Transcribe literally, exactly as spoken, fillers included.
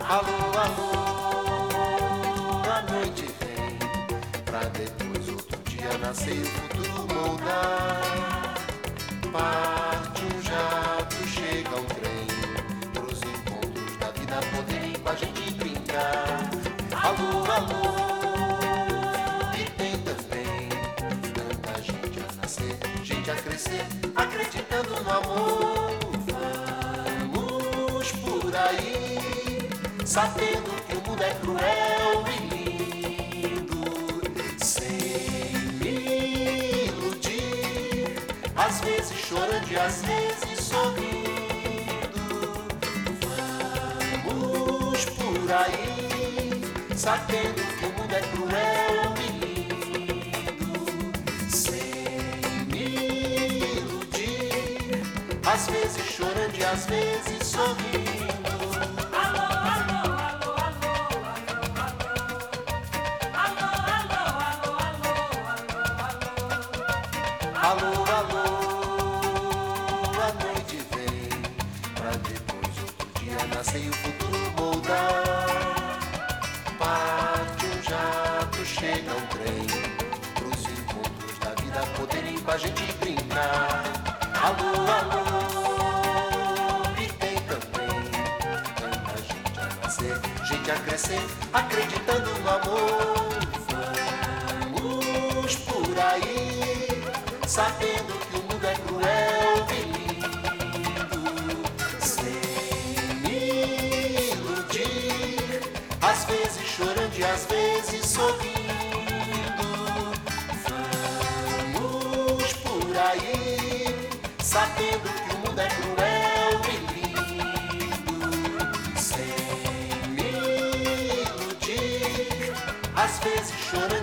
Alô, alô, a noite vem, pra depois outro dia nascer e o futuro moldar. Parte um jato, chega um trem, pros encontros da vida poderem com a gente brincar. Alô, alô, e tem também tanta gente a nascer, gente a crescer, acreditando no amor. Vamos por aí, sabendo que o mundo é cruel e lindo, sem me iludir, às vezes chorando e às vezes sorrindo. Vamos por aí, sabendo que o mundo é cruel e lindo, sem me iludir, às vezes chorando e às vezes sorrindo. Alô, alô, a noite vem, pra depois outro dia nascer e o futuro moldar. Parte um jato, chega um trem, pros encontros da vida poderem com a gente brincar. Alô, alô, e tem também tanta gente a nascer, gente a crescer, acreditando no amor. Vamos por aí, sabendo que o mundo é cruel e lindo, sem me iludir, às vezes chorando e às vezes sorrindo. Vamos por aí, sabendo que o mundo é cruel e lindo, sem me iludir, às vezes chorando